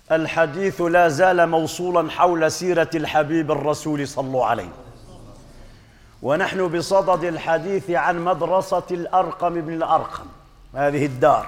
الحديث لا زال موصولا حول سيرة الحبيب الرسول صلوا عليه، ونحن بصدد الحديث عن مدرسة الأرقم بن الأرقم، هذه الدار،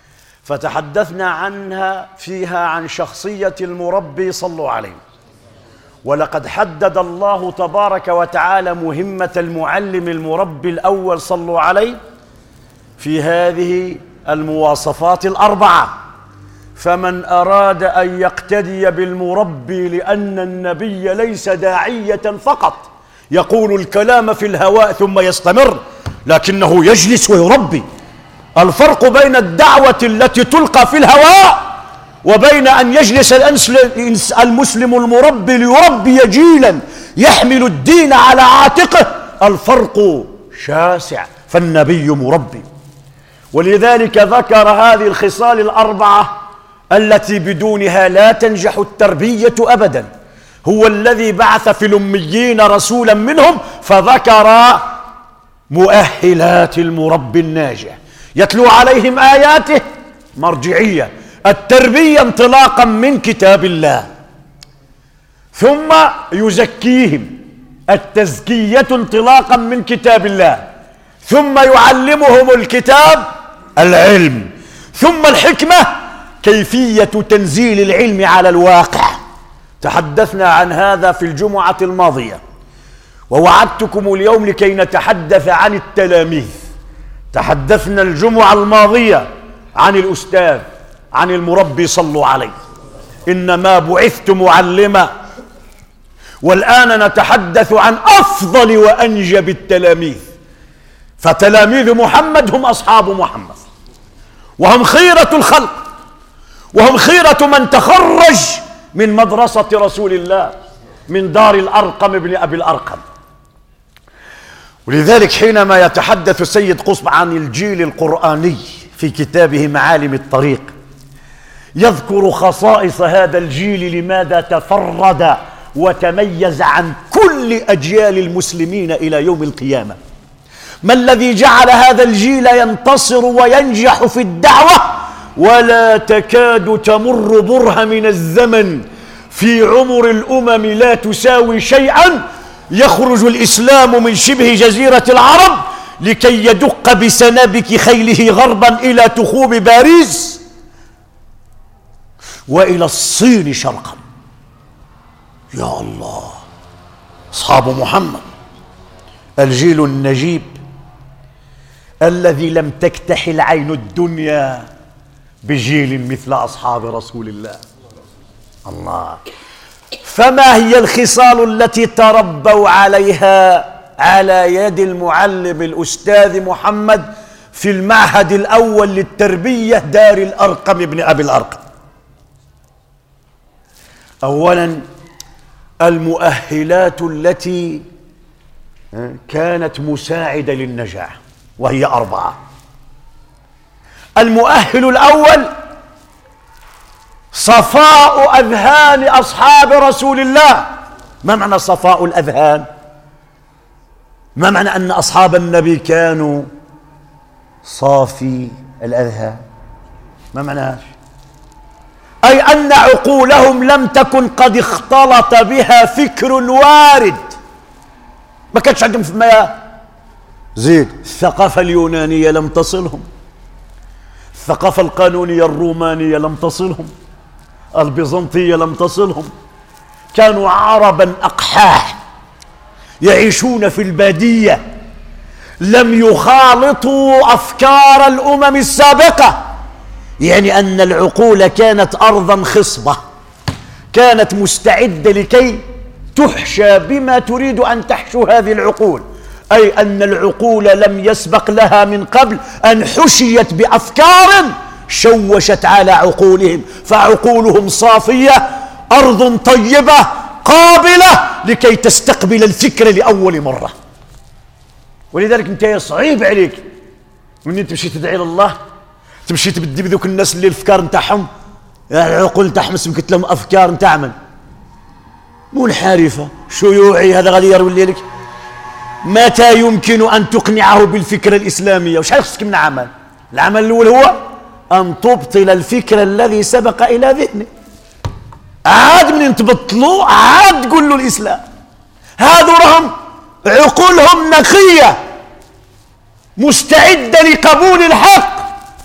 فتحدثنا فيها عن شخصية المربي صلوا عليه. ولقد حدد الله تبارك وتعالى مهمة المعلم المربي الأول صلوا عليه في هذه المواصفات الأربعة. فمن أراد أن يقتدي بالمربي، لأن النبي ليس داعية فقط يقول الكلام في الهواء ثم يستمر، لكنه يجلس ويربي. الفرق بين الدعوة التي تلقى في الهواء وبين أن يجلس المسلم المربي ليربي جيلا يحمل الدين على عاتقه، الفرق شاسع. فالنبي مربي، ولذلك ذكر هذه الخصال الأربعة التي بدونها لا تنجح التربية أبدا. هو الذي بعث في الأميين رسولا منهم، فذكر مؤهلات المربي الناجح، يتلو عليهم آياته، مرجعية التربية انطلاقا من كتاب الله، ثم يزكيهم، التزكية انطلاقا من كتاب الله، ثم يعلمهم الكتاب العلم، ثم الحكمة كيفية تنزيل العلم على الواقع. تحدثنا عن هذا في الجمعة الماضية، ووعدتكم اليوم لكي نتحدث عن التلاميذ. تحدثنا الجمعة الماضية عن الأستاذ، عن المربي صلوا عليه، إنما بعثت معلما. والآن نتحدث عن أفضل وأنجب التلاميذ. فتلاميذ محمد هم أصحاب محمد، وهم خيرة الخلق، وهم خيرة من تخرج من مدرسة رسول الله، من دار الأرقم بن أبي الأرقم. ولذلك حينما يتحدث السيد قطب عن الجيل القرآني في كتابه معالم الطريق، يذكر خصائص هذا الجيل، لماذا تفرد وتميز عن كل أجيال المسلمين إلى يوم القيامة. ما الذي جعل هذا الجيل ينتصر وينجح في الدعوة، ولا تكاد تمر برهة من الزمن في عمر الأمم لا تساوي شيئا، يخرج الإسلام من شبه جزيرة العرب لكي يدق بسنابك خيله غربا إلى تخوم باريس وإلى الصين شرقا. يا الله، أصحاب محمد، الجيل النجيب الذي لم تكتحل عين الدنيا بجيل مثل أصحاب رسول الله. الله، فما هي الخصال التي تربوا عليها على يد المعلم الأستاذ محمد في المعهد الأول للتربية دار الأرقم بن أبي الأرقم؟ أولا، المؤهلات التي كانت مساعدة للنجاح، وهي أربعة. المؤهل الأول صفاء أذهان أصحاب رسول الله. ما معنى صفاء الأذهان؟ ما معنى أن أصحاب النبي كانوا صافي الأذهان؟ ما معنى؟ أي أن عقولهم لم تكن قد اختلط بها فكر وارد، ما كانش عندهم في ما زيد. الثقافة اليونانية لم تصلهم، الثقافة القانونية الرومانية لم تصلهم، البيزنطية لم تصلهم. كانوا عربا أقحاح يعيشون في البادية، لم يخالطوا أفكار الأمم السابقة، يعني أن العقول كانت أرضا خصبة، كانت مستعدة لكي تحشى بما تريد أن تحشو هذه العقول. أي أن العقول لم يسبق لها من قبل أن حشيت بأفكار شوشت على عقولهم، فعقولهم صافية، أرض طيبة قابلة لكي تستقبل الفكر لأول مرة. ولذلك انت صعيب عليك من تمشي تدعي لله، تمشي تبدي بذوك الناس اللي الافكار نتاعهم، العقول نتاعهم سمكت لهم افكار نتاعهم منحرفه شيوعي، هذا غادي يروي لك. متى يمكن ان تقنعه بالفكره الاسلاميه؟ وش خصك من عمل؟ العمل الاول هو ان تبطل الفكر الذي سبق الى ذهنه. عاد من تبطلوا عاد تقول له الإسلام. هذو راهم عقولهم نقية مستعدة لقبول الحق.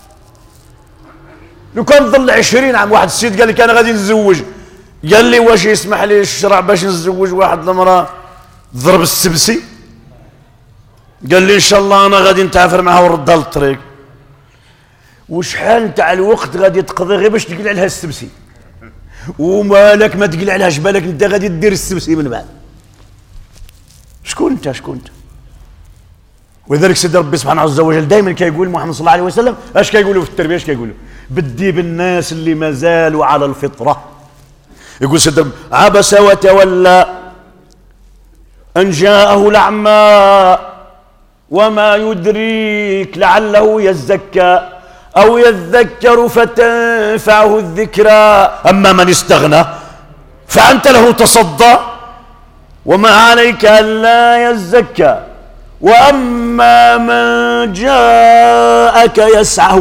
لو كان ظل 20 عام واحد السيد قال لي كان غادي نتزوج، قال لي واش يسمح لي الشرع باش نتزوج واحد المرأة ضرب السبسي؟ قال لي ان شاء الله انا غادي نتعافر معها ونردها للطريق. وشحال تاع الوقت غادي تقضي غير باش تقلع لها السبسي، ومالك ما تقلع لهاش بالك انت غادي دير السبسي من بعد. شكون انت؟ شكون انت؟ ولذلك سيدي ربي سبحانه عز وجل دائما كيقول محمد صلى الله عليه وسلم اش كيقولوا في التربيه؟ اش كيقولوا؟ بدي بالناس اللي ما زالوا على الفطره. يقول سيدي ربي عبس وتولى ان جاءه الاعمى وما يدريك لعله يزكى او يذكر فتنفعه الذكرى اما من استغنى فانت له تصدى وما عليك الا يزكى واما من جاءك يسعى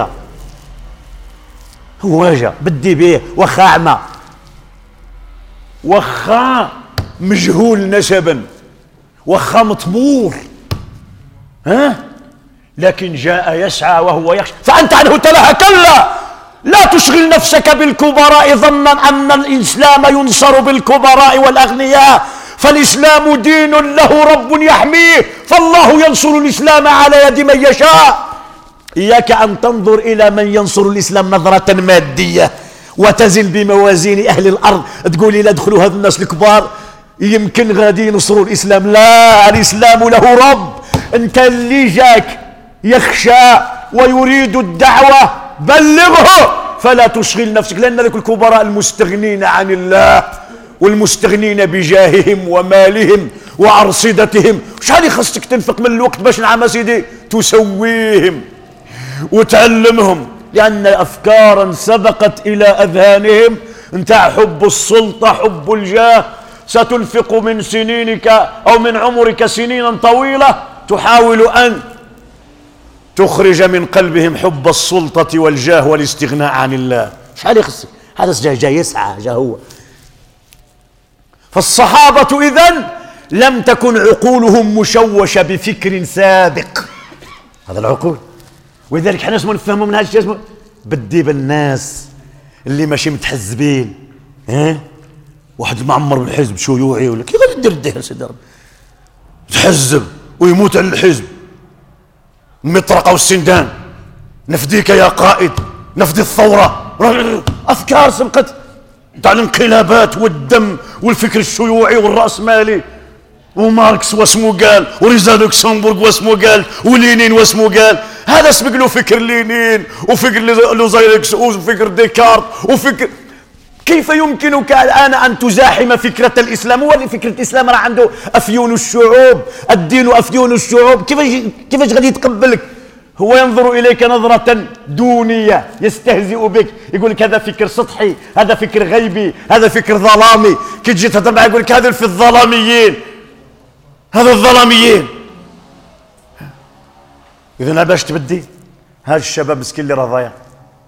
هو جا بدي بيه وخا اعمى وخا مجهول نسبا وخا مطمور، لكن جاء يسعى وهو يخشى فأنت عنه تلهى. كلا لا تشغل نفسك بالكبراء ظنا أن الإسلام ينصر بالكبراء والأغنياء، فالإسلام دين له رب يحميه، فالله ينصر الإسلام على يد من يشاء. إياك أن تنظر إلى من ينصر الإسلام نظرة مادية وتزن بموازين أهل الأرض تقولي لا ادخلوا هذا الناس الكبار يمكن غادي ينصروا الإسلام. لا، الإسلام له رب. انت اللي جاك يخشى ويريد الدعوة بلغه، فلا تشغل نفسك، لأن ذلك الكبراء المستغنين عن الله والمستغنين بجاههم ومالهم وأرصدتهم شحال خصك تنفق من الوقت باش نعم سيدي تسويهم وتعلمهم، لأن أفكارا سبقت إلى أذهانهم نتاع حب السلطة حب الجاه. ستنفق من سنينك أو من عمرك سنينا طويلة تحاول أن تخرج من قلبهم حب السلطة والجاه والاستغناء عن الله. شحال يخصك؟ هذا جاي يسعى، جا هو. فالصحابة إذن لم تكن عقولهم مشوشة بفكر سابق، هذا العقول. ولذلك حنا اسمه نفهموا من هذا الشيء اسمه بدي بالناس اللي ماشي متحزبين، واحد المعمر بالحزب شيوعي ولا كيف غادي دير الدهر سيدي ربي تحزب ويموت على الحزب، المطرقه والسندان، نفديك يا قائد، نفدي الثوره، افكار سبقت تاع الانقلابات والدم والفكر الشيوعي والراسمالي، وماركس واسمو قال، وريزا لوكسمبورغ واسمو قال، ولينين واسمو قال. هذا سبق له فكر لينين وفكر لوزايركس وفكر ديكارت وفكر. كيف يمكنك الآن أن تزاحم فكرة الإسلام؟ هو فكرة الإسلام راه عنده أفيون الشعوب، الدين أفيون الشعوب، كيفاش غادي يتقبلك؟ هو ينظر إليك نظرة دونية، يستهزئ بك، يقول لك هذا فكر سطحي، هذا فكر غيبي، هذا فكر ظلامي. كي تجي تهضر معاه يقول لك هذا في الظلاميين، هذا الظلاميين. إذن باش تبدي هذا الشباب مسكين اللي راه ضايع.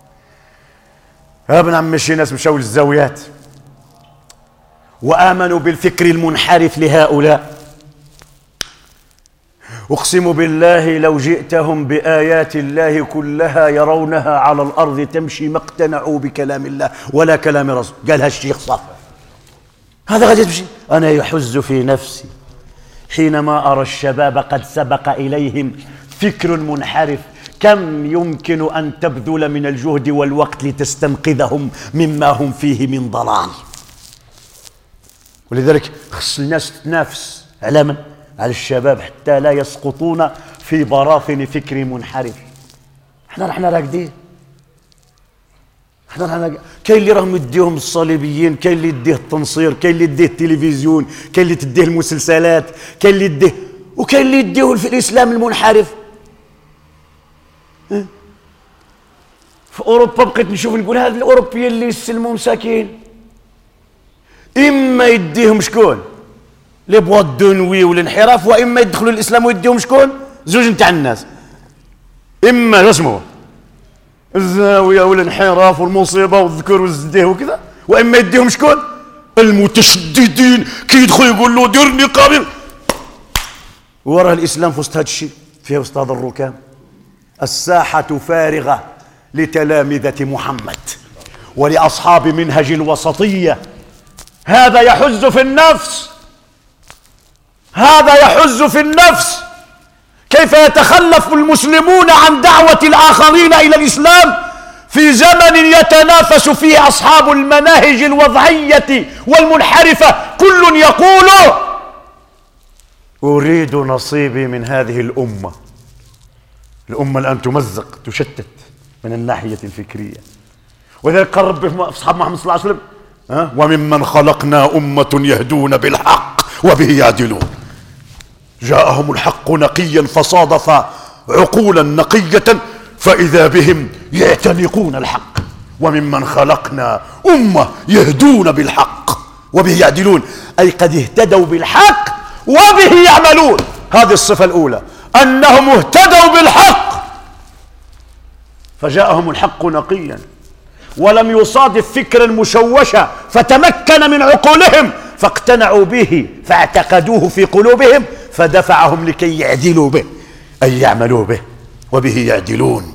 ابن عمي شي ناس مشاو للزاويات وآمنوا بالفكر المنحرف لهؤلاء. أقسم بالله لو جئتهم بآيات الله كلها يرونها على الأرض تمشي ما اقتنعوا بكلام الله ولا كلام رسول. قالها الشيخ صافي. هذا غادي تمشي. أنا يحز في نفسي حينما أرى الشباب قد سبق إليهم فكر منحرف. كم يمكن أن تبذل من الجهد والوقت لتستنقذهم مما هم فيه من ضلال؟ ولذلك خص الناس تتنافس على من؟ على الشباب حتى لا يسقطون في براثن فكر منحرف. احنا راقدين. كاين اللي راهم يديهم الصليبيين، كاين اللي يديه التنصير، كاين اللي يديه التلفزيون، كاين اللي تديه المسلسلات، كاين اللي يديه، وكاين اللي يديه في الإسلام المنحرف. في أوروبا بقيت نشوف نقول هذا الأوروبيين اللي يسلموا مساكين إما يديهم شكون؟ لي بوا دونوي والانحراف، وإما يدخلوا الإسلام ويديهم شكون؟ زوج نتاع الناس. إما اسمه الزاوية والانحراف والمصيبة والذكر والزديه وكذا، وإما يديهم شكون؟ المتشددين، كي يدخل يقول له دير نقاب، وراء الإسلام في وسط هذا الشيء، فيها وسط هذا الركام. الساحة فارغة لتلامذة محمد ولأصحاب منهج الوسطية. هذا يحز في النفس، هذا يحز في النفس. كيف يتخلف المسلمون عن دعوة الآخرين إلى الإسلام في زمن يتنافس فيه أصحاب المناهج الوضعية والمنحرفة، كل يقول أريد نصيبي من هذه الأمة. الأمة الآن تمزق، تشتت من الناحية الفكرية. ولذلك قال رب في أصحاب محمد صلى الله عليه وسلم وممن خلقنا أمة يهدون بالحق وبه يعدلون. جاءهم الحق نقيا فصادف عقولا نقية فإذا بهم يعتنقون الحق. وممن خلقنا أمة يهدون بالحق وبه يعدلون، أي قد اهتدوا بالحق وبه يعملون. هذه الصفة الأولى، أنهم اهتدوا بالحق فجاءهم الحق نقيا، ولم يصادف فكرا مشوشا فتمكن من عقولهم فاقتنعوا به فاعتقدوه في قلوبهم فدفعهم لكي يعدلوا به، أي يعملوا به وبه يعدلون.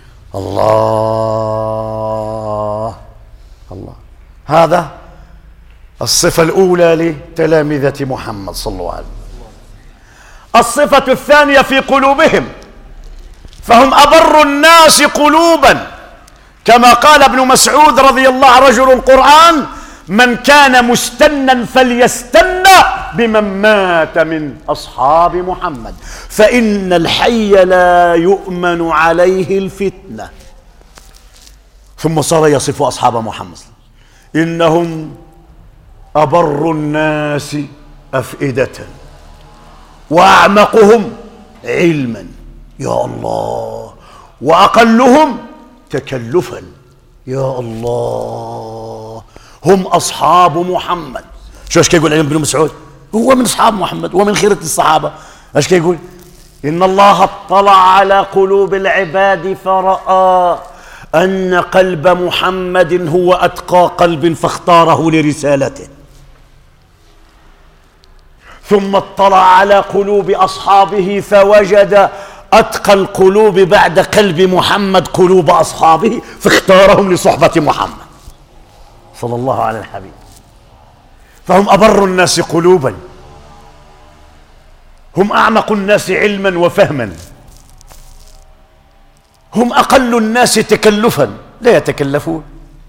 الله الله. هذا الصفة الأولى لتلامذة محمد صلى الله عليه وسلم. الصفة الثانية في قلوبهم، فهم أبر الناس قلوبا، كما قال ابن مسعود رضي الله عنه رجل القرآن: من كان مستنا فليستنى بمن مات من أصحاب محمد فإن الحي لا يؤمن عليه الفتنة. ثم صار يصف أصحاب محمد إنهم أبر الناس أفئدة وأعمقهم علما، يا الله، وأقلهم تكلفا، يا الله. هم أصحاب محمد. شو ايش كيقول عليهم ابن مسعود؟ هو من أصحاب محمد ومن خيرة الصحابة. ايش كيقول؟ إن الله اطلع على قلوب العباد فرأى أن قلب محمد هو أتقى قلب فاختاره لرسالته، ثم اطلع على قلوب أصحابه فوجد أتقى القلوب بعد قلب محمد قلوب أصحابه فاختارهم لصحبة محمد صلى الله على الحبيب. فهم أبر الناس قلوبا، هم أعمق الناس علما وفهما، هم أقل الناس تكلفا، لا يتكلفون،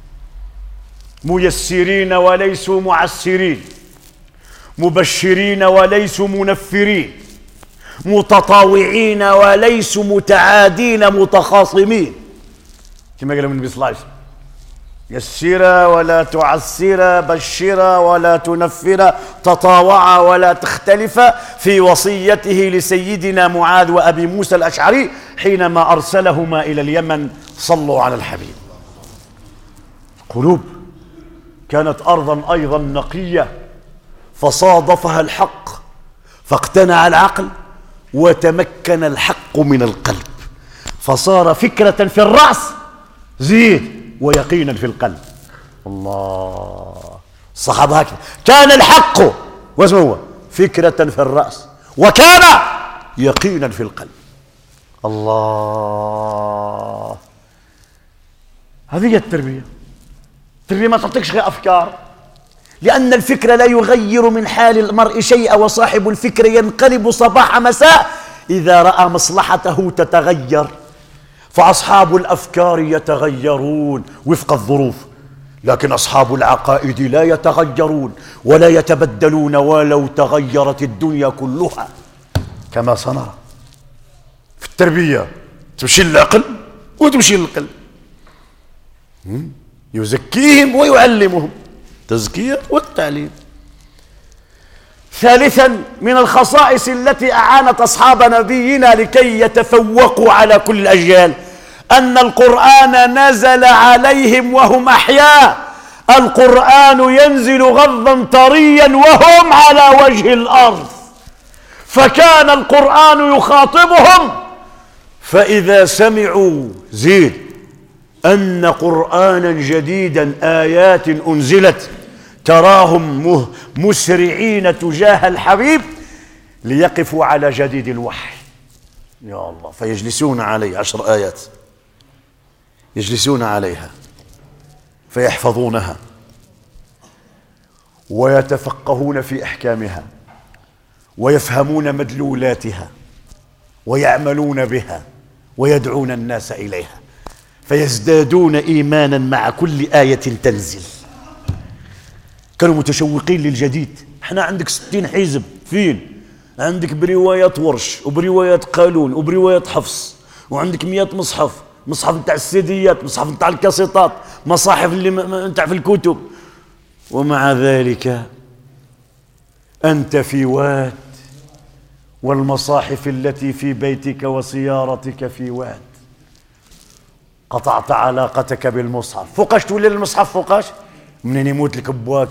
ميسرين وليسوا معسرين، مبشرين وليسوا منفرين، متطاوعين وليسوا متعادين متخاصمين، كما قال النبي صلى الله عليه وسلم: يسر ولا تعسر، بشر ولا تنفر، تطاوع ولا تختلف، في وصيته لسيدنا معاذ وأبي موسى الأشعري حينما أرسلهما إلى اليمن. صلوا على الحبيب. قلوب كانت أرضا أيضا نقية فصادفها الحق فاقتنع العقل وتمكن الحق من القلب فصار فكرة في الرأس زيد ويقينا في القلب. الله. الصحابة هكذا كان الحق واسمه فكرة في الرأس وكان يقينا في القلب. الله. هذه هي التربية. التربية ما تعطيكش غير أفكار، لأن الفكر لا يغير من حال المرء شيئا، وصاحب الفكر ينقلب صباح مساء إذا رأى مصلحته تتغير. فأصحاب الأفكار يتغيرون وفق الظروف، لكن أصحاب العقائد لا يتغيرون ولا يتبدلون ولو تغيرت الدنيا كلها، كما سنرى في التربية. تمشي للعقل وتمشي للقلب، يزكيهم ويعلمهم، تزكية والتعليم. ثالثا من الخصائص التي أعانت أصحاب نبينا لكي يتفوقوا على كل الأجيال أن القرآن نزل عليهم وهم أحياء. القرآن ينزل غضا طريا وهم على وجه الأرض، فكان القرآن يخاطبهم، فإذا سمعوا زيد أن قرآنا جديدا آيات أنزلت تراهم مسرعين تجاه الحبيب ليقفوا على جديد الوحي. يا الله. فيجلسون عليه 10 آيات يجلسون عليها فيحفظونها ويتفقهون في أحكامها ويفهمون مدلولاتها ويعملون بها ويدعون الناس إليها فيزدادون إيمانا مع كل آية تنزل. كانوا متشوقين للجديد. احنا عندك 60 حزب فين؟ عندك برواية ورش وبرواية قالون وبرواية حفص، وعندك 100 مصحف، مصحف نتاع السيديات، مصحف نتاع الكاسيطات، مصاحف اللي نتاع في الكتب، ومع ذلك أنت في واد والمصاحف التي في بيتك وسيارتك في واد. قطعت علاقتك بالمصحف. فوقاش تولي المصحف؟ فوقاش؟ منين يموت لك بواك،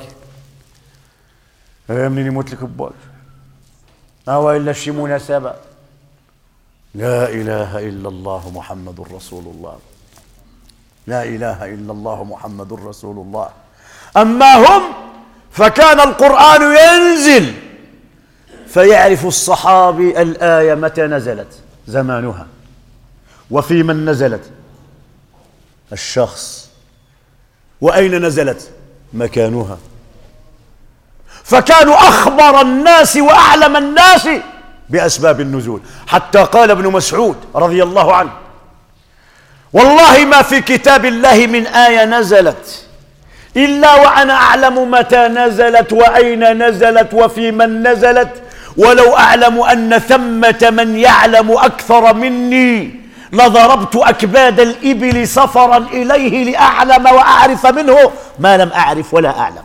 منين يموت لك بواك، أو إلا شي مناسبة. لا إله إلا الله محمد رسول الله، لا إله إلا الله محمد رسول الله. أما هم فكان القرآن ينزل فيعرف الصحابي الآية متى نزلت، زمانها، وفي من نزلت، الشخص، وأين نزلت، مكانها. فكانوا أخبر الناس وأعلم الناس بأسباب النزول، حتى قال ابن مسعود رضي الله عنه: والله ما في كتاب الله من آية نزلت إلا وأنا أعلم متى نزلت وأين نزلت وفي من نزلت، ولو أعلم أن ثمة من يعلم أكثر مني لضربت أكباد الإبل سفرا إليه لأعلم وأعرف منه ما لم أعرف ولا أعلم.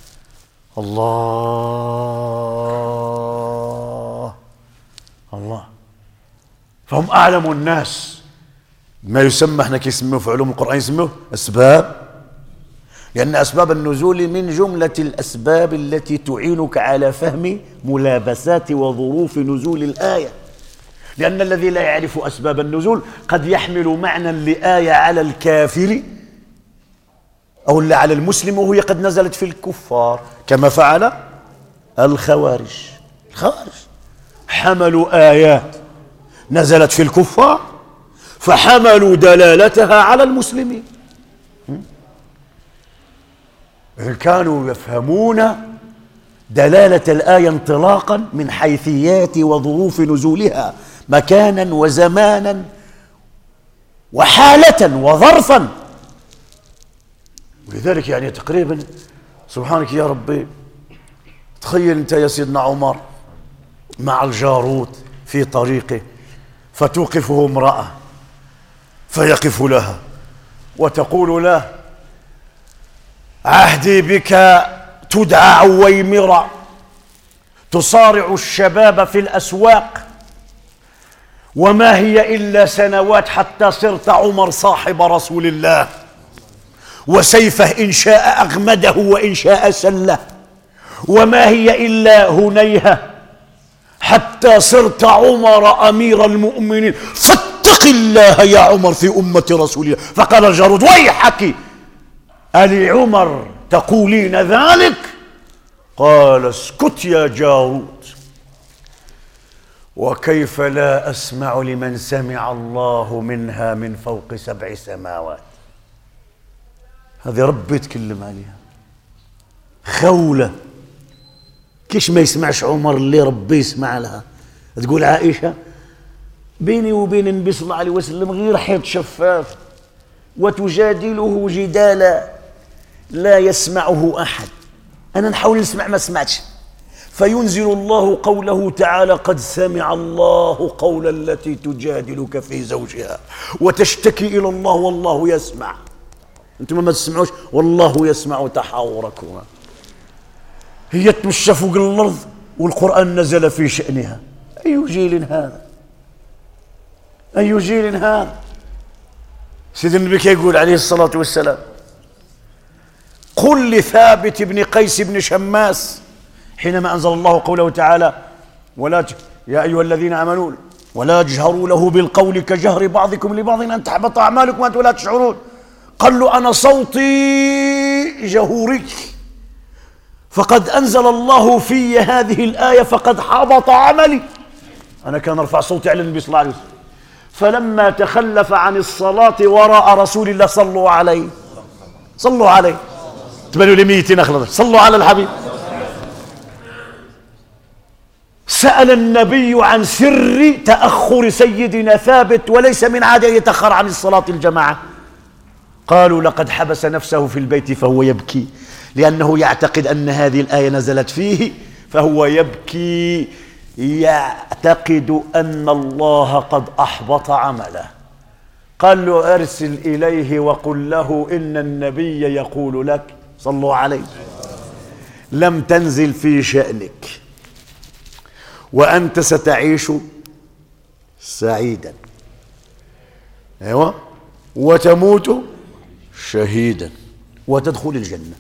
الله الله. فهم أعلم الناس. ما يسمى احنا كيسموه في علوم القرآن يسموه أسباب، لأن أسباب النزول من جملة الأسباب التي تعينك على فهم ملابسات وظروف نزول الآية. لأن الذي لا يعرف أسباب النزول قد يحمل معنى لآية على الكافر أو على المسلم وهي قد نزلت في الكفار، كما فعل الخوارج. الخوارج حملوا آيات نزلت في الكفار فحملوا دلالتها على المسلمين. كانوا يفهمون دلالة الآية انطلاقا من حيثيات وظروف نزولها مكانا وزمانا وحالة وظرفا. ولذلك يعني تقريبا سبحانك يا ربي، تخيل انت يا سيدنا عمر مع الجارود في طريقه فتوقفه امرأة فيقف لها وتقول له: عهدي بك تدعى عويمرة تصارع الشباب في الأسواق، وما هي إلا سنوات حتى صرت عمر صاحب رسول الله، وسيفه إن شاء أغمده وإن شاء سله، وما هي إلا هنيهة حتى صرت عمر أمير المؤمنين، فاتق الله يا عمر في أمة رسول الله. فقال الجارود: ويحك ألي عمر تقولين ذلك؟ قال: اسكت يا جارود، وكيف لا أسمع لمن سمع الله منها من فوق 7 سماوات. هذه ربي يتكلم عليها خولة. كيش ما يسمعش عمر اللي ربي يسمع لها؟ تقول عائشة: بيني وبين النبي صلى الله عليه وسلم غير حيط شفاف، وتجادله جدالا لا يسمعه أحد. أنا نحاول نسمع ما سمعتش، فينزل الله قوله تعالى: قد سمع الله قول التي تجادلك في زوجها وتشتكي إلى الله والله يسمع. أنتم ما تسمعوش، والله يسمع تحاوركما. هي تمشى فوق الأرض والقرآن نزل في شأنها. أي جيل هذا؟ أي جيل هذا؟ سيدنا النبي يقول عليه الصلاة والسلام: قل لثابت بن قيس بن شماس حينما أنزل الله قوله تعالى: يا أيها الذين آمنوا ولا تجهروا له بالقول كجهر بعضكم لبعض أن تحبط أعمالكم وأنتم لا تشعرون. قال له أنا صوتي جهوري، فقد أنزل الله في هذه الآية فقد حبط عملي. أنا كان أرفع صوتي على النبي صلى الله عليه وسلم. فلما تخلف عن الصلاة وراء رسول الله صلوا عليه، صلوا عليه، تبنوا لميتين أخلص، صلوا على الحبيب. سأل النبي عن سر تأخر سيدنا ثابت، وليس من عادة يتأخر عن الصلاة الجماعة. قالوا لقد حبس نفسه في البيت فهو يبكي، لأنه يعتقد أن هذه الآية نزلت فيه، فهو يبكي يعتقد أن الله قد أحبط عمله. قال له أرسل إليه وقل له إن النبي يقول لك، صلوا عليه، لم تنزل في شأنك وأنت ستعيش سعيدا، أيوة، وتموت شهيدا وتدخل الجنة.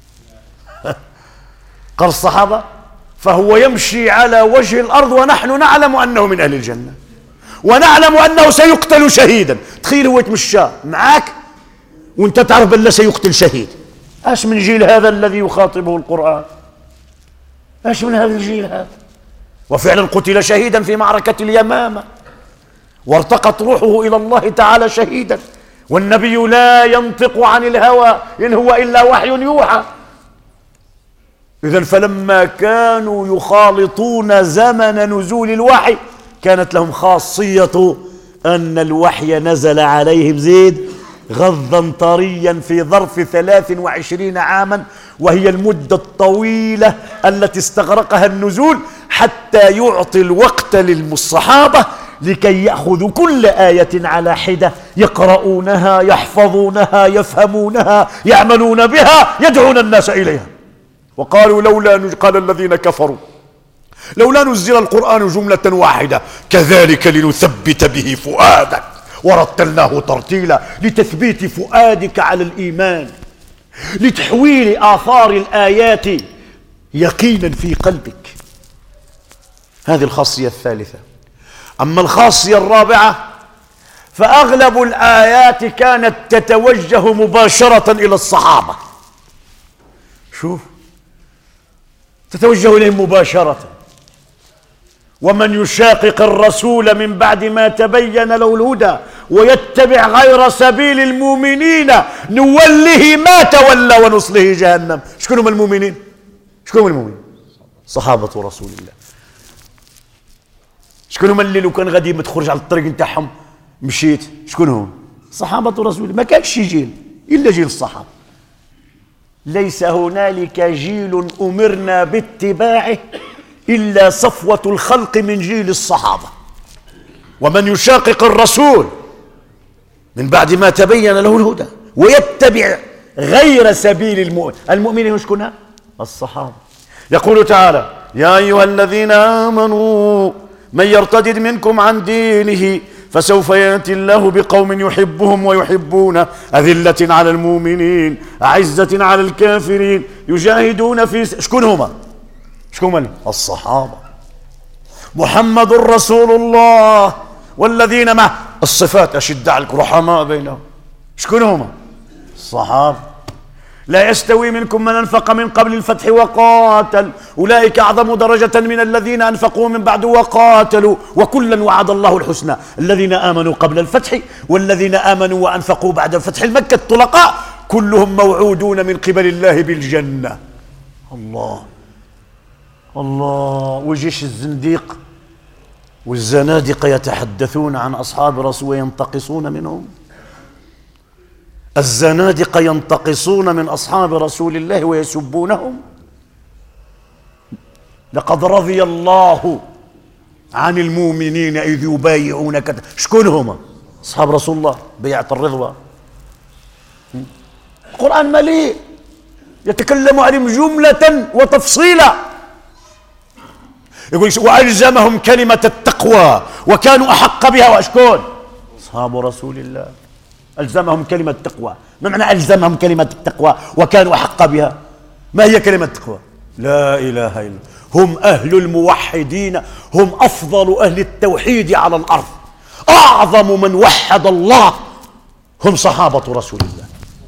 قال الصحابة فهو يمشي على وجه الأرض ونحن نعلم أنه من أهل الجنة ونعلم أنه سيقتل شهيدا. تخيل هو يتمشى معك وانت تعرف بل سيقتل شهيد. ايش من جيل هذا الذي يخاطبه القرآن؟ ايش من هذا الجيل هذا؟ وفعلا قتل شهيدا في معركة اليمامة، وارتقت روحه إلى الله تعالى شهيدا، والنبي لا ينطق عن الهوى إن هو إلا وحي يوحى. إذن فلما كانوا يخالطون زمن نزول الوحي كانت لهم خاصية أن الوحي نزل عليهم زيد غضا طريا في ظرف 23 عاما، وهي المدة الطويلة التي استغرقها النزول حتى يعطي الوقت للصحابة لكي يأخذوا كل آية على حدة، يقرؤونها، يحفظونها، يفهمونها، يعملون بها، يدعون الناس إليها. وقالوا قال الذين كفروا لولا نزل القرآن جملة واحدة كذلك لنثبت به فؤادك ورتلناه ترتيلا، لتثبيت فؤادك على الإيمان، لتحويل آثار الآيات يقينا في قلبك. هذه الخاصية الثالثة. أما الخاصية الرابعة فأغلب الآيات كانت تتوجه مباشرة إلى الصحابة. شوف، تتوجه إليهم مباشرة. ومن يشاقق الرسول من بعد ما تبين له الهدى ويتبع غير سبيل المؤمنين نوله ما تولى ونصله جهنم. شكون هم المؤمنين؟ شكون هم المؤمنين؟ صحابة رسول الله. شكون هم اللي لو كان غادي ما تخرج على الطريق نتاعهم مشيت؟ شكون هم؟ صحابة رسول الله. ما كانش جيل إلا جيل الصحابة. ليس هنالك جيل أمرنا باتباعه إلا صفوة الخلق من جيل الصحابة. ومن يشاقق الرسول من بعد ما تبين له الهدى ويتبع غير سبيل المؤمنين شكون؟ الصحابة. يقول تعالى يا أيها الذين آمنوا من يرتد منكم عن دينه فسوف يأتي الله بقوم يحبهم ويحبونه أذلة على المؤمنين أعزة على الكافرين يجاهدون في شكون هما؟ شكون هما؟ الصحابة. محمد رسول الله والذين معه، الصفات أشداء على الرحماء بينهم. شكون هما؟ الصحابة. لا يستوي منكم من أنفق من قبل الفتح وقاتل أولئك أعظم درجة من الذين أنفقوا من بعد وقاتلوا وكلا وعد الله الحسنى الذين آمنوا قبل الفتح والذين آمنوا وأنفقوا بعد فتح المكة الطلقاء كلهم موعودون من قبل الله بالجنة. الله الله. وجيش الزنديق والزنادقة يتحدثون عن أصحاب رسول وينتقصون منهم. الزنادقة ينتقصون من أصحاب رسول الله ويسبونهم. لقد رضي الله عن المؤمنين إذ يبايعونك. شكون هما؟ أصحاب رسول الله، بيعة الرضوان. القرآن مليء يتكلم عليهم جملة وتفصيلا. يقول وألزمهم كلمة التقوى وكانوا أحق بها. وأشكون؟ أصحاب رسول الله. ألزمهم كلمة التقوى. ما معنى ألزمهم كلمة التقوى وكانوا أحق بها؟ ما هي كلمة التقوى؟ لا إله إلا هم أهل الموحدين، هم أفضل أهل التوحيد على الأرض، أعظم من وحد الله هم صحابة رسول الله.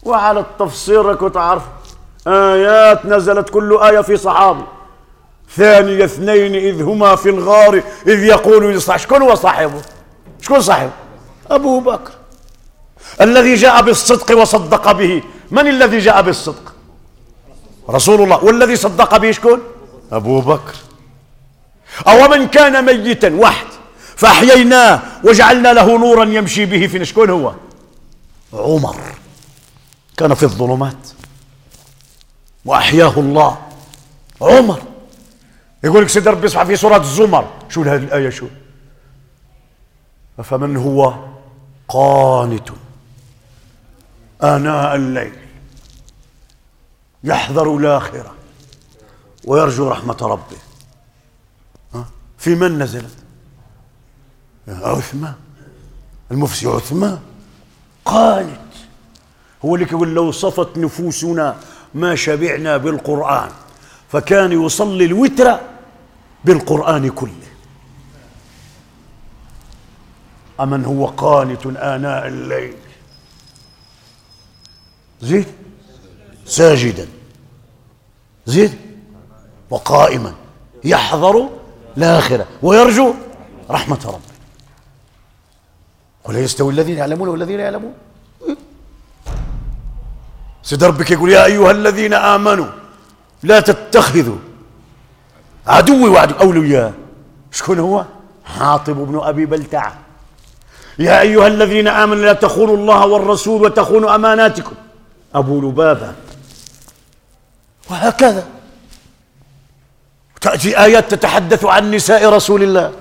وعلى التفسير كنت عارف آيات نزلت كل آية في صحابي. ثاني اثنين إذ هما في الغار إذ يقول لصاحبه، شكون هو صاحبه؟ شكون صاحبه؟ أبو بكر الذي جاء بالصدق وصدق به. من الذي جاء بالصدق؟ رسول الله. والذي صدق به شكون؟ أبو بكر. أو من كان ميتا واحد فأحييناه وجعلنا له نورا يمشي به في، شكون هو؟ عمر كان في الظلمات وأحياه الله. عمر يقول لك سيدي ربي يصحى في سورة الزمر، شو هذه الآية؟ شو فمن هو قانت آناء الليل يحذر الآخرة ويرجو رحمة ربه. في من نزلت؟ عثمان المفسي. عثمان قانت، هو اللي يقول لو صفت نفوسنا ما شبعنا بالقرآن، فكان يصلي الوتر بالقرآن كله. أمن هو قانت آناء الليل زيد ساجدا زيد وقائما يحذر الآخرة ويرجو رحمة ربه. ولا يستوي الذين يعلمون والذين لا يعلمون. سيد ربك يقول يا أيها الذين آمنوا لا تتخذوا عدوي وعدو أولياء. شكون هو؟ حاطب بن أبي بلتعة. يا أيها الذين آمنوا لا تخونوا الله والرسول وتخونوا أماناتكم. أبو لبابة. وهكذا تأتي آيات تتحدث عن نساء رسول الله.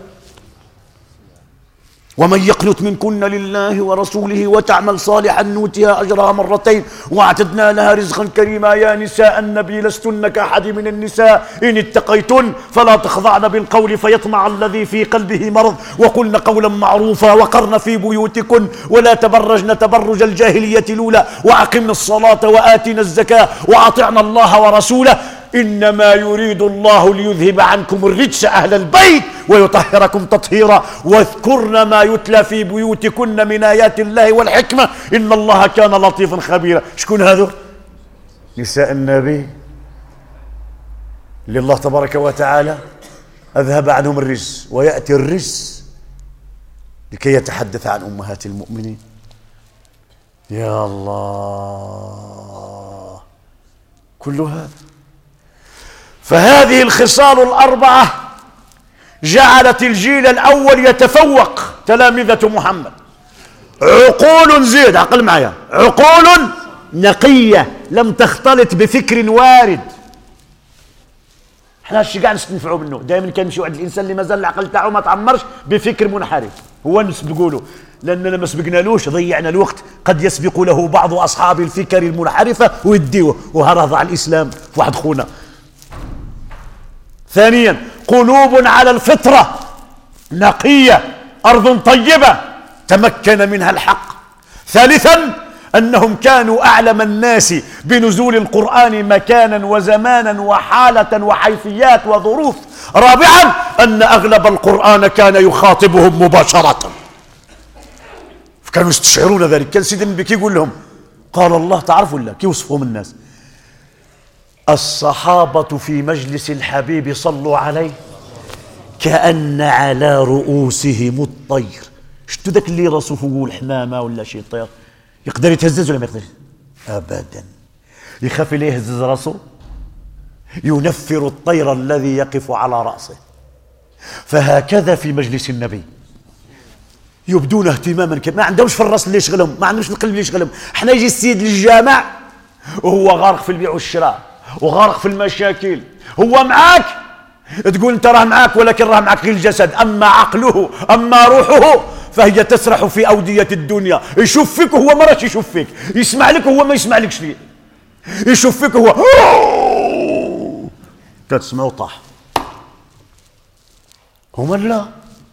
ومن يقنت منكن لله ورسوله وتعمل صالحا نؤتها أجرها مرتين واعتدنا لها رزقا كريما. يا نساء النبي لستن كأحد من النساء إن اتقيتن فلا تخضعن بالقول فيطمع الذي في قلبه مرض وقلن قولا معروفا وقرن في بيوتكن ولا تبرجن تبرج الجاهلية الأولى وأقمن الصلاة وآتنا الزكاة وأطعنا الله ورسوله إنما يريد الله ليذهب عنكم الرجس أهل البيت ويطهركم تطهيرا واذكرن ما يتلى في بيوتكن من آيات الله والحكمة إن الله كان لطيفا خبيرا. شكون هذول؟ نساء النبي لله تبارك وتعالى أذهب عنهم الرجس ويأتي الرجس لكي يتحدث عن أمهات المؤمنين. يا الله كل هذا. فهذه الخصال الأربعة جعلت الجيل الأول يتفوق تلامذة محمد. عقول زيد عقل معايا، عقول نقية لم تختلط بفكر وارد. احنا الشيء قاعد نستنفعوا منه دائما. كان يمشي واحد الانسان اللي مازال العقل تاعو ما تعمرش بفكر منحرف، هو نسبقوا له لاننا ما سبقنالوش، ضيعنا الوقت. قد يسبق له بعض اصحاب الفكر المنحرفه ويديوه وهرض على الاسلام واحد خونا. ثانيا قلوب على الفطره نقيه، ارض طيبه تمكن منها الحق. ثالثا أنهم كانوا أعلم الناس بنزول القرآن مكانا وزمانا وحالة وحيثيات وظروف. رابعا أن أغلب القرآن كان يخاطبهم مباشرة، كانوا يستشعرون ذلك. كان سيدنا النبي يقول لهم قال الله، تعرفوا الله كي يوصفهم الناس؟ الصحابة في مجلس الحبيب صلوا عليه كأن على رؤوسهم الطير. شتو ذاك اللي راسه فوق الحمامة ولا شي طير يقدر يتهزز ولا ما يقدرش؟ ابدا. يخاف ليه يهزز راسه؟ ينفر الطير الذي يقف على راسه. فهكذا في مجلس النبي يبدون اهتماما ما عندهمش في الراس اللي يشغلهم، ما عندهمش القلب اللي يشغلهم. احنا يجي السيد للجامع وهو غارق في البيع والشراء وغارق في المشاكل. هو معاك تقول انت راه معاك، ولكن راه معاك غير الجسد، اما عقله اما روحه فهي تسرح في أودية الدنيا. يشوف فيك وهو ما راش يشوف فيك، يسمع لك وهو ما يسمعلكش ليه، يشوف فيك وهو تسمع وطاح. هم لا،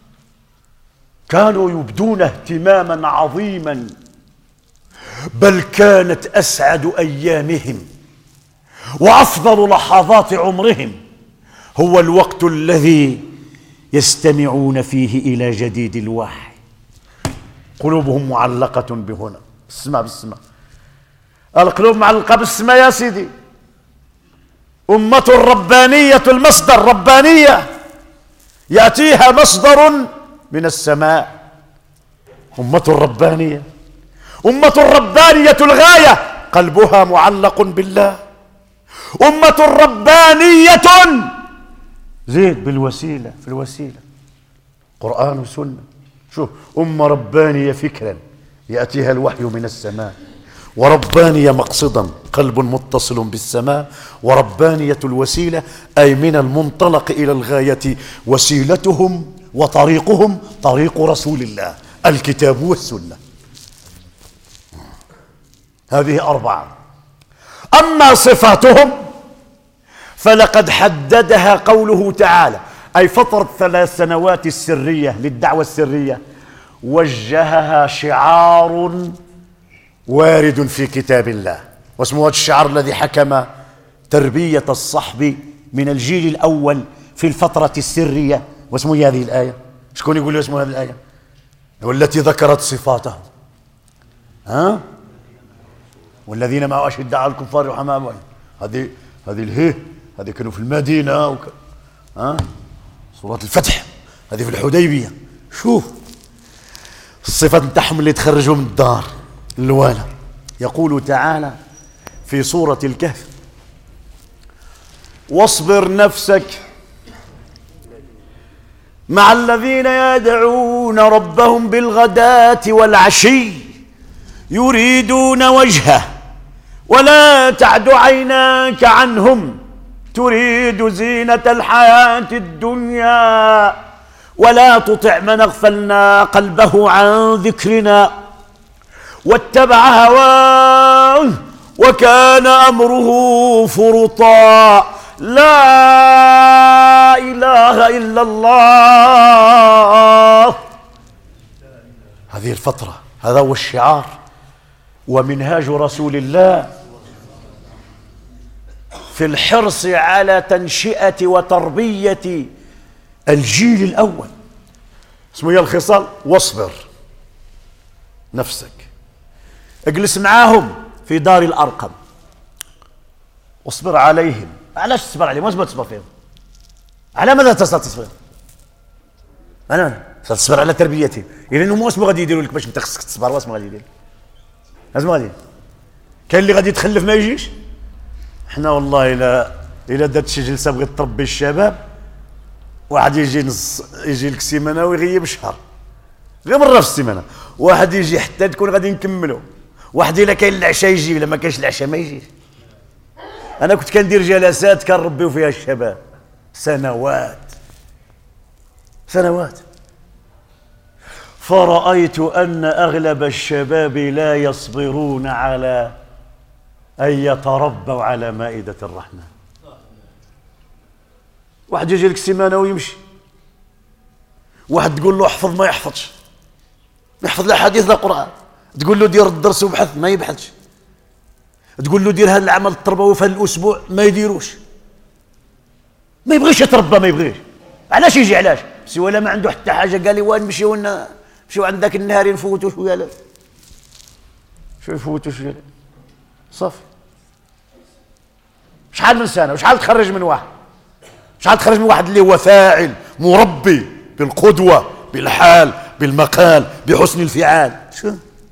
كانوا يبدون اهتماما عظيما، بل كانت أسعد أيامهم وأفضل لحظات عمرهم هو الوقت الذي يستمعون فيه إلى جديد الوحي. قلوبهم معلقة بهنا. اسمع بالسمع. القلوب معلقة بالسماء يا سيدي. أمة ربانية، المصدر ربانية، يأتيها مصدر من السماء. أمة ربانية، أمة ربانية الغاية، قلبها معلق بالله. أمة ربانية زيد بالوسيلة، في الوسيلة قرآن وسنة. شوف، أمة ربانية فكرا يأتيها الوحي من السماء، وربانية مقصدا قلب متصل بالسماء، وربانية الوسيلة أي من المنطلق إلى الغاية وسيلتهم وطريقهم طريق رسول الله، الكتاب والسنة. هذه 4. أما صفاتهم فلقد حددها قوله تعالى، أي فترة 3 سنوات السرية للدعوة السرية وجهها شعار وارد في كتاب الله، واسمه هذا الشعار الذي حكم تربية الصحب من الجيل الأول في الفترة السرية، واسمه هذه الآية. شكون يقول لي اسمه هذه الآية؟ والتي ذكرت صفاتهم، ها؟ والذين معه أشداء على الكفار رحماء بينهم. هذه هذه كانوا في المدينة ها؟ سورة الفتح، هذه في الحديبية. شوف الصفات نتاعهم اللي تخرجوا من الدار اللوالة. يقول تعالى في سورة الكهف: واصبر نفسك مع الذين يدعون ربهم بالغداة والعشي يريدون وجهه ولا تعد عيناك عنهم تريد زينة الحياة الدنيا ولا تطع من اغفلنا قلبه عن ذكرنا واتبع هواه وكان أمره فرطا. لا إله إلا الله. هذه الفترة، هذا هو الشعار ومنهاج رسول الله في الحرص على تنشئة وتربية الجيل الأول. اسمه هي الخصال: واصبر نفسك، اجلس معاهم في دار الأرقم، واصبر عليهم. علاش تصبر عليهم؟ واش ما تصبر فيهم؟ على ماذا تصبر؟ أنا تصبر على تربيتهم، لأنهم واش غادي يديروا لك باش أنت خصك تصبر؟ واش غادي يدير؟ لازم غادي كاين اللي غادي يتخلف ما يجيش. احنا والله إلا درت شي جلسة بغيت تربي الشباب، واحد يجي لك سيمانة ويغيب شهر، غير مرة في السيمانة. واحد يجي حتى تكون غادي نكملوا. واحد إلا كاين العشاء يجي، إلا ما كاينش العشاء ما يجيش. أنا كنت كندير جلسات كنربيو فيها الشباب سنوات، فرأيت أن أغلب الشباب لا يصبرون على أن يتربوا على مائدة الرحمن. واحد يجي لك سيمانة ويمشي، واحد تقول له احفظ ما يحفظش، يحفظ الأحاديث لا قرآن، تقول له دير الدرس وبحث ما يبحثش، تقول له دير هذا العمل التربوي في الأسبوع ما يديروش، ما يبغيش يتربى، ما يبغيش. علاش يجي؟ علاش؟ بس ولا ما عنده حتى حاجة. قال لي وين نمشيو نمشيو عندك النهار نفوتوا شويه، لا شو يفوتوا شويه صافي. شحال من سنه وشحال تخرج من واحد، شحال تخرج من واحد اللي هو فاعل مربي بالقدوه بالحال بالمقال بحسن الفعال. شو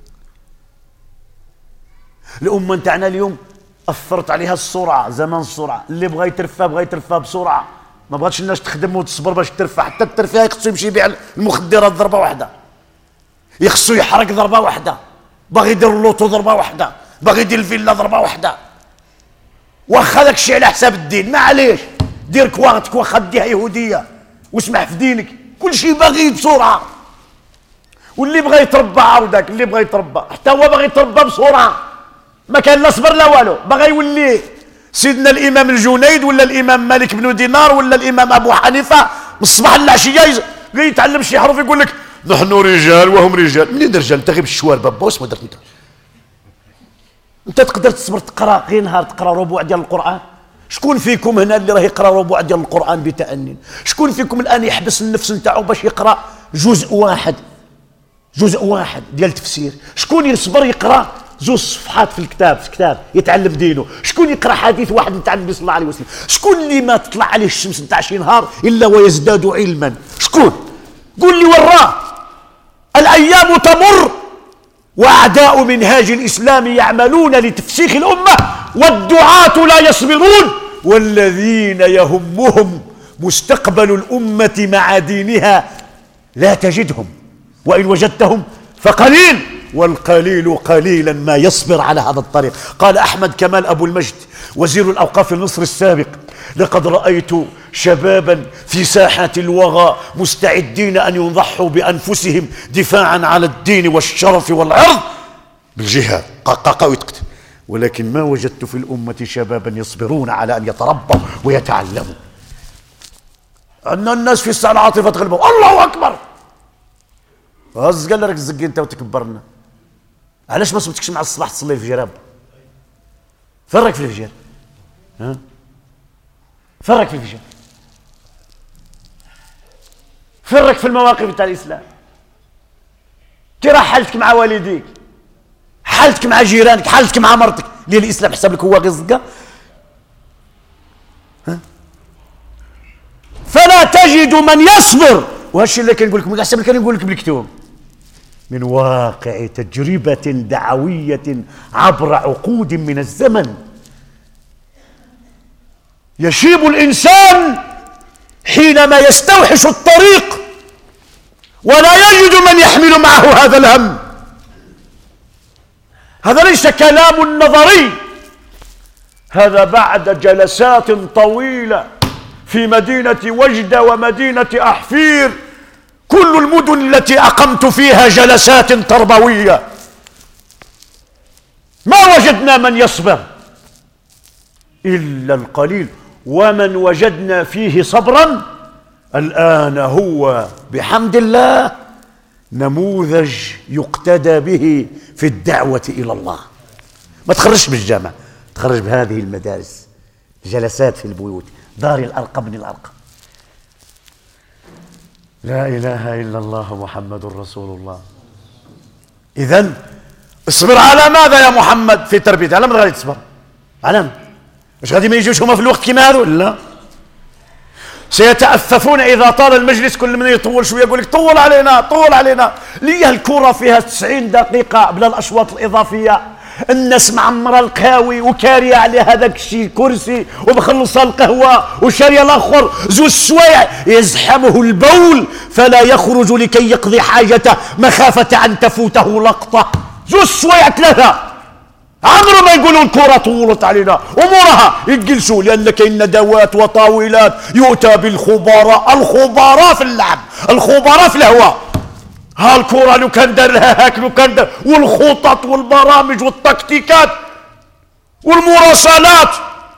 الامه نتاعنا اليوم اثرت عليها السرعه، زمان السرعه، اللي بغى يترفى بسرعه، ما بغاتش الناس تخدم وتصبر باش ترفع. حتى الترفيه يخصو يمشي يبيع المخدرات ضربه واحده، يخصو يحرق ضربه واحده، باغي يدير اللوطو ضربه واحده، باغي يدير الفيلا ضربه واحده. واخا داك الشيء على حساب الدين، معليش دير كواغتك، واخا ديها يهوديه واسمح في دينك، كل شيء باغي بسرعه. واللي بغى يتربى عاوداك، اللي بغى يتربى حتى هو باغي يتربى بسرعه، ما كان لا صبر لا والو، باغي يولي سيدنا الامام الجنيد ولا الامام مالك بن دينار ولا الامام ابو حنيفه من الصباح للعشيه يتعلم شي حروف يقول لك نحن رجال وهم رجال. منين رجال؟ انت غير بالشوارب بوس ما درت انت تقدر تصبر تقرا غير نهار تقرا ربع ديال القران؟ شكون فيكم هنا اللي راه يقرا ربع ديال القران بتأني؟ شكون فيكم الان يحبس النفس نتاعو باش يقرا جزء واحد ديال التفسير؟ شكون يصبر يقرا زوج صفحات في كتاب يتعلم دينه. شكون يقرا حديث واحد نتاع النبي صلى الله عليه وسلم؟ شكون اللي ما تطلع عليه الشمس نتاع شي نهار الا ويزداد علما؟ شكون؟ قول لي وراه. الايام تمر واعداء منهاج الاسلام يعملون لتفسيخ الامه والدعاة لا يصبرون، والذين يهمهم مستقبل الامه مع دينها لا تجدهم، وان وجدتهم فقليل، والقليل قليلا ما يصبر على هذا الطريق. قال أحمد كمال أبو المجد وزير الأوقاف المصري السابق: لقد رأيت شبابا في ساحات الوغى مستعدين أن يضحوا بأنفسهم دفاعا على الدين والشرف والعرض بالجهاد، ولكن ما وجدت في الأمة شبابا يصبرون على أن يتربوا ويتعلموا. أن الناس في الساعة العاطفة تغلبوا. الله أكبر. هز قال لك الزق انت وتكبرنا. علاش ما صبتكش مع الصباح تصلي الفجر؟ فرق في الفجر، ها؟ فرق في الفجر، فرق في المواقف تاع الاسلام. كي راه حالتك مع والديك، حالتك مع جيرانك، حالتك مع مرتك، اللي الاسلام حسب لك هو غير زقه. ها؟ فلا تجد من يصبر. وهالشيء اللي كنقول لكم حسب اللي كنقول لكم بالكتوب من واقع تجربة دعوية عبر عقود من الزمن. يشيب الإنسان حينما يستوحش الطريق ولا يجد من يحمل معه هذا الهم. هذا ليس كلام نظري، هذا بعد جلسات طويلة في مدينة وجدة ومدينة أحفير، كل المدن التي أقمت فيها جلسات تربوية، ما وجدنا من يصبر إلا القليل، ومن وجدنا فيه صبرا الآن هو بحمد الله نموذج يقتدى به في الدعوة إلى الله. ما تخرجش بالجامعة، تخرج بهذه المدارس، جلسات في البيوت، دار الأرقم بن الأرقم. لا إله إلا الله محمد رسول الله. إذن اصبر على ماذا يا محمد في تربيته؟ على ماذا غادي تصبر؟ على مش غادي ما يجيوش هما في الوقت كيما هذو؟ لا، سيتأففون إذا طال المجلس، كل من يطول شوية يقول لك طول علينا طول علينا. ليه الكرة فيها 90 دقيقة بلا الأشواط الإضافية، الناس معمرة القهاوي وكارية على هذاك الشيء كرسي ومخلصة القهوة وشارية الآخر زوج سوايع يزحمه البول فلا يخرج لكي يقضي حاجته مخافة أن تفوته لقطة. زوج سوايع ثلاثة عمرو ما يقولوا الكرة طولت علينا، أمورها يتجلسوا، لأن كاين ندوات وطاولات يؤتى بالخبراء، الخبراء في اللعب، الخبراء في الهواء. ها الكرة لو كان دار لها هاك، لو كان دار، والخطط والبرامج والتكتيكات والمراسلات.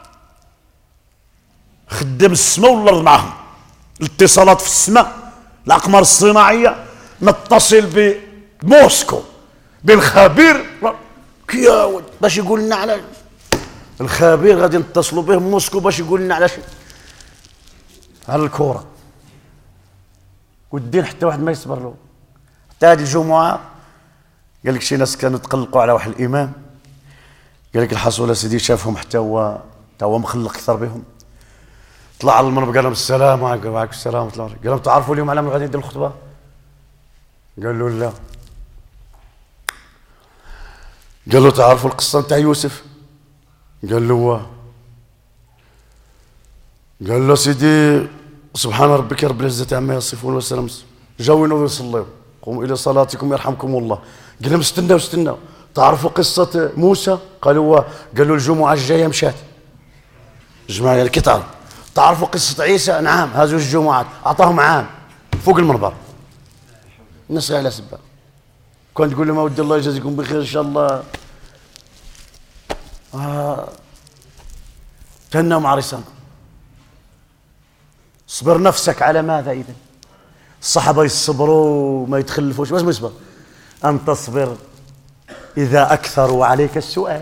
خدام السماء والارض معهم، الاتصالات في السماء، الاقمار الصناعيه، نتصل بموسكو بالخبير كياود باش يقول لنا على الخبير، غادي نتصلوا به موسكو باش يقول لنا على شيء على الكره. والدين حتى واحد ما يصبر له. حتى هذه الجمعه قال لك شي ناس كانوا تقلقوا على واحد الامام، قال لك الحصول سيدي شافهم حتى هو مخلق اكثر بهم، طلع على المنبر قال لهم السلام عليكم. وعليكم السلام ورحمه الله. قال لهم تعرفوا اليوم على من غادي يدير الخطبه؟ قالوا لا. قال له تعرفوا القصه نتاع يوسف؟ قال له واه. قال له سيدي سبحان ربك رب العزه عما يصفون وسلام. جاوا ينوضوا يصلوا، قوموا الى صلاتكم يرحمكم الله. قال لهم استناو تعرفوا قصه موسى؟ قالوا واه. قال له الجمعه الجايه مشات جماعه كي تعرفوا قصه عيسى؟ نعم هذو الجمعات. اعطاهم عام فوق المنبر، الناس على سبه. كنت تقول لهم ودي الله يجازيكم بخير ان شاء الله، تهنوا مع رسالكم. صبر نفسك على ماذا إذن؟ الصحابة يصبروا ما يتخلفوش، بس ما يصبر. أن تصبر إذا أكثروا عليك السؤال.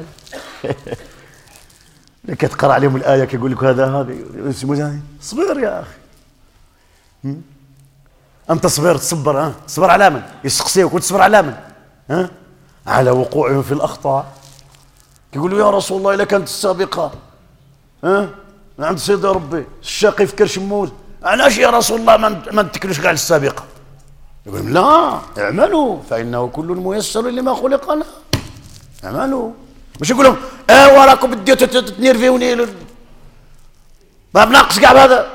لك تقرأ عليهم الآية يقول لك هذا صبر يا أخي. أن تصبر، تصبر على من؟ يسقسيوك وتصبر على من؟ على وقوعهم في الأخطاء. يقولوا يا رسول الله إلا كانت السابقة من عند سيدي ربي الشاقي في كرشموز، علاش يا رسول الله ما نتكلوش كاع السابقة؟ يقول لهم لا، اعملوا فإنه كل ميسر لما خلق له. اعملوا، مش يقول لهم وراكم بديتوا تنيرفيوني ما بناقص كاع بهذا.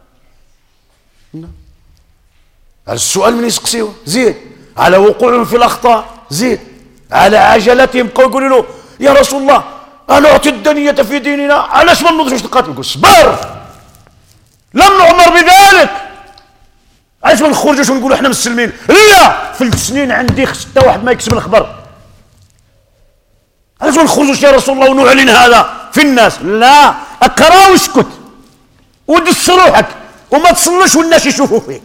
هذا السؤال من يسقسيوه زيد على وقوعهم في الأخطاء، زيد على عجلتهم. بقوا يقولوا له يا رسول الله أنا أعطي الدنيا في ديننا، علاش ما نوضوش نقاتلوا؟ يقول صبر، لم نؤمر بذلك، علاش ما نخرجوش ونقولوا احنا مسلمين؟ لا، في السنين عندي حتى واحد ما يكسب الخبر. علاش ما نخرجوش يا رسول الله ونعلن هذا في الناس؟ لا، اقرا واسكت ودس روحك وما تصلش والناس يشوفوا فيك.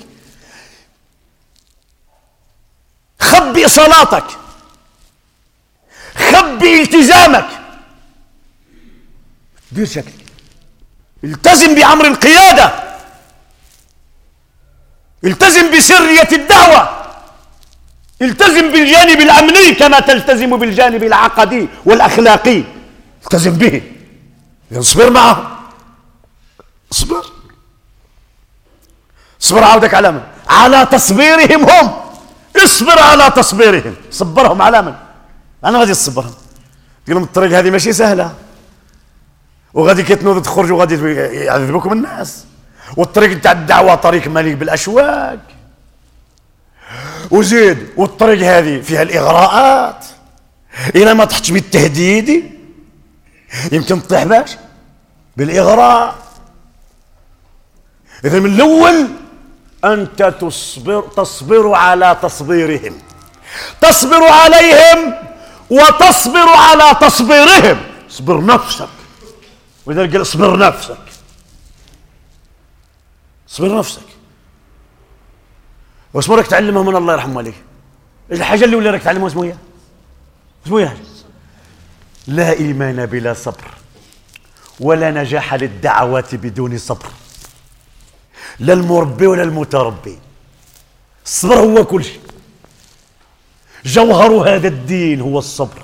خبي صلاتك، خبي التزامك، دير شكلك، التزم بأمر القيادة، التزم بسرية الدعوة، التزم بالجانب الأمني كما تلتزم بالجانب العقدي والأخلاقي، التزم به، اصبر معه، اصبر، اصبر. عودك على من؟ على تصبيرهم هم، اصبر على تصبيرهم. صبرهم على من؟ أنا غادي تصبرهم، تقول لهم الطريق هذه ماشي سهلة، وغادي كتنوض تخرجوا وغادي يعذبوكم الناس، والطريق نتاع الدعوة طريق مليء بالأشواك، وزيد والطريق هذه فيها الإغراءات، إلى ما تحتش بالتهديد يمكن تطيح باش بالإغراء. إذا من الأول أنت تصبر على تصبيرهم، تصبر عليهم وتصبر على تصبيرهم. اصبر نفسك، ولذلك قال اصبر نفسك، اصبر نفسك. واسمه راك تعلمها من الله يرحمه عليك. الحاجة اللي راك تعلمها اسمه هي لا إيمان بلا صبر، ولا نجاح للدعوات بدون صبر، لا المربي ولا المتربي. الصبر هو كل شيء، جوهر هذا الدين هو الصبر.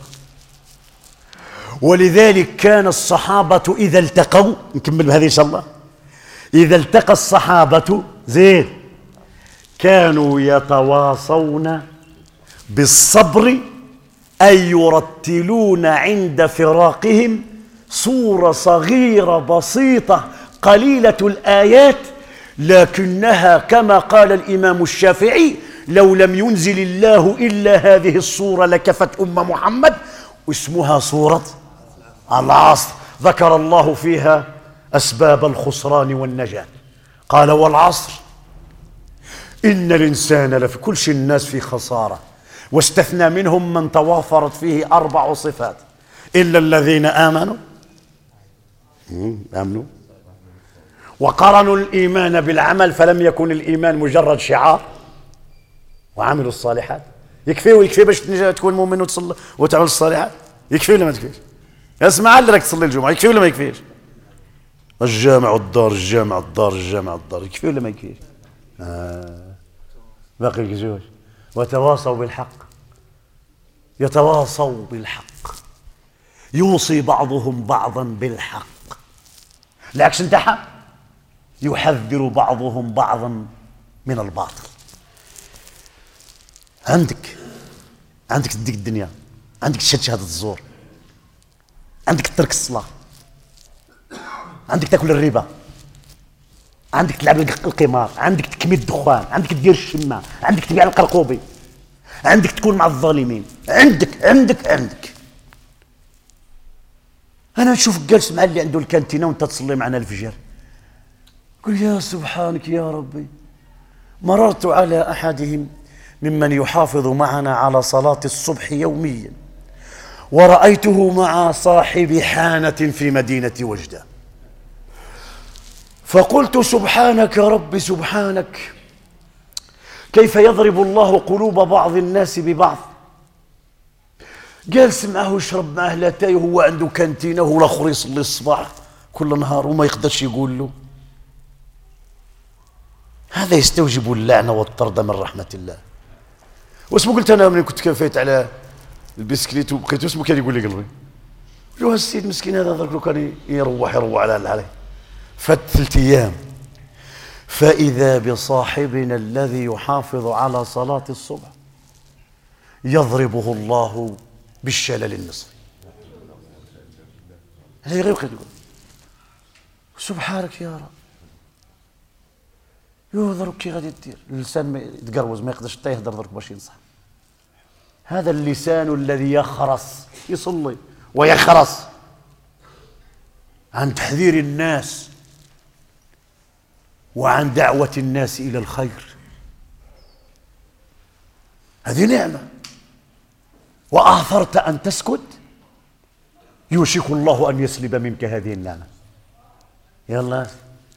ولذلك كان الصحابة إذا التقوا، نكمل بهذه إن شاء الله، إذا التقى الصحابة زين كانوا يتواصون بالصبر، أي يرتلون عند فراقهم سورة صغيرة بسيطة قليلة الآيات، لكنها كما قال الإمام الشافعي لو لم ينزل الله إلا هذه السورة لكفت محمد. واسمها سورة العصر، ذكر الله فيها أسباب الخسران والنجاة، قال والعصر إن الإنسان لفي كل شيء، الناس في خسارة، واستثنى منهم من توافرت فيه 4 صفات إلا الذين آمنوا وقرنوا الإيمان بالعمل، فلم يكن الإيمان مجرد شعار، وعملوا الصالحات. يكفي باش تكون مؤمن وتصلي وتعمل الصالحات؟ يكفي ولا ما تكفيش؟ اسمع اللي راك تصلي الجمعة، يكفي ولا ما يكفيش؟ الجامع الدار، الجامع الدار، الجامع الدار، يكفي ولا ما يكفيش؟ باقي الجزوج. وتواصوا بالحق، يتواصوا بالحق، يوصي بعضهم بعضا بالحق، العكس انتحى، يحذر بعضهم بعضا من الباطل. عندك تديك الدنيا، عندك تشهد شهادة الزور، عندك ترك الصلاة، عندك تاكل الربا، عندك تلعب القمار، عندك تكمي الدخان، عندك تدير الشمة، عندك تبيع القرقوبي، عندك تكون مع الظالمين، عندك. أنا نشوف جالس مع اللي عنده الكانتينة وأنت تصلي معنا الفجر، قل يا سبحانك يا ربي. مررت على أحدهم ممن يحافظ معنا على صلاة الصبح يوميا، ورأيته مع صاحب حانة في مدينة وجدة، فقلت سبحانك يا رب سبحانك، كيف يضرب الله قلوب بعض الناس ببعض. جالس معه يشرب معه لاتاي وهو عنده كانتينه والاخر يصلي الصباح كل نهار وما يقدرش يقول له. هذا يستوجب اللعنة والطرد من رحمة الله. واسمه قلت أنا من كنت كفيت على البسكليت وبقيت اسمه كان يقول لي قلبي شو هالسيد مسكين هذا درك لو كان يروح عليه. فات 3 أيام فإذا بصاحبنا الذي يحافظ على صلاة الصبح يضربه الله بالشلل النصفي. هذا غير يقول سبحانك يا رب يضرب كي غادي دير اللسان ما يتقروز ما يقدرش حتى يهضر درك باش ينصح. هذا اللسان الذي يخرس يصلي ويخرس عن تحذير الناس وعن دعوة الناس إلى الخير. هذه نعمة، وآثرت أن تسكت يوشك الله أن يسلب منك هذه النعمة. يلا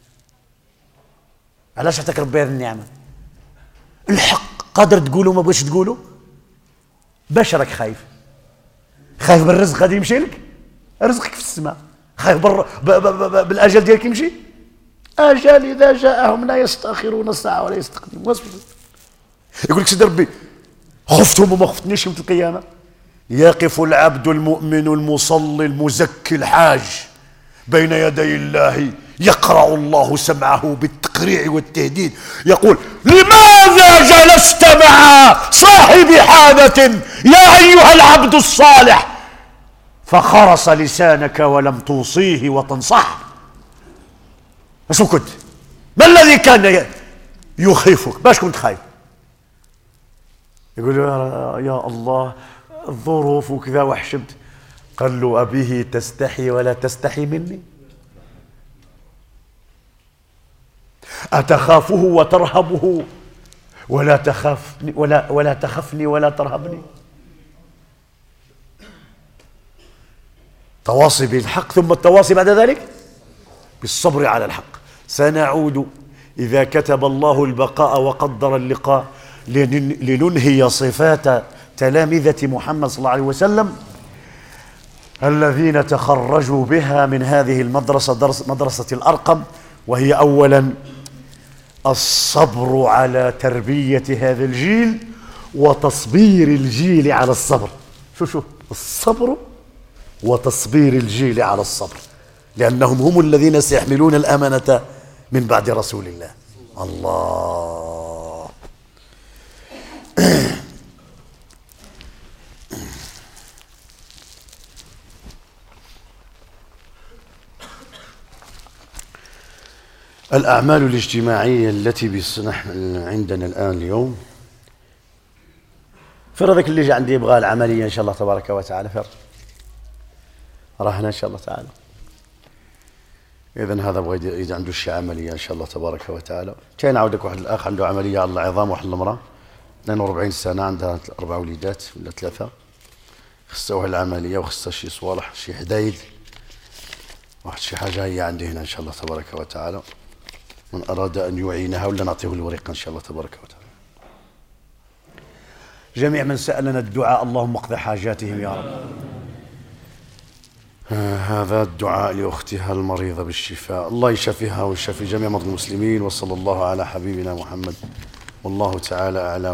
علاش عطاك ربي هذه النعمة؟ الحق قادر تقوله ما بغيتش تقوله باش راك خايف بالرزق غادي يمشي لك، رزقك في السماء، خايف بالأجل ديالك يمشي. أجل إذا جاءهم لا يستأخرون الساعة ولا يستقدمون. يقول لك سيدي ربي خفتهم وما خفتنيش يوم القيامة. يقف العبد المؤمن المصلي المزكي الحاج بين يدي الله يقرع الله سمعه بالتقريع والتهديد، يقول لماذا جلست مع صاحب حاجة يا أيها العبد الصالح فخرس لسانك ولم توصيه وتنصح. شو كنت؟ ما الذي كان يخيفك؟ باش كنت خايف؟ يقول يا الله الظروف وكذا وحشمت. قال له أبيه تستحي ولا تستحي مني؟ أتخافه وترهبه ولا تخافني ولا تخفني ولا ترهبني؟ تواصي بالحق ثم التواصي بعد ذلك بالصبر على الحق. سنعود إذا كتب الله البقاء وقدر اللقاء لننهي صفات تلامذة محمد صلى الله عليه وسلم الذين تخرجوا بها من هذه المدرسة، مدرسة الأرقم، وهي أولا الصبر على تربية هذا الجيل وتصبير الجيل على الصبر. شو الصبر وتصبير الجيل على الصبر، لأنهم هم الذين سيحملون الأمانة من بعد رسول الله. الله الأعمال الاجتماعية التي عندنا الآن اليوم. فر هذاك اللي جا عندي يبغى العملية إن شاء الله تبارك وتعالى، فر راهنا إن شاء الله تعالى. إذن هذا بغى يجي عنده شي عملية إن شاء الله تبارك وتعالى. كاين عاودك واحد الأخ عنده عملية على العظام، واحد المرأة 42 سنة عندها 4 وليدات ولا 3، خصها العملية وخصها شي صوالح شي حدايد واحد شي حاجة هي عندي هنا إن شاء الله تبارك وتعالى. من أراد أن يعينها ولا نعطيه الورقة إن شاء الله تبارك وتعالى. جميع من سألنا الدعاء اللهم اقض حاجاتهم يا رب. هذا الدعاء لأختها المريضة بالشفاء، الله يشفيها ويشفي جميع مرضى المسلمين، وصلى الله على حبيبنا محمد، والله تعالى أعلى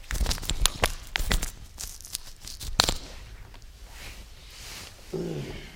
وأعلم.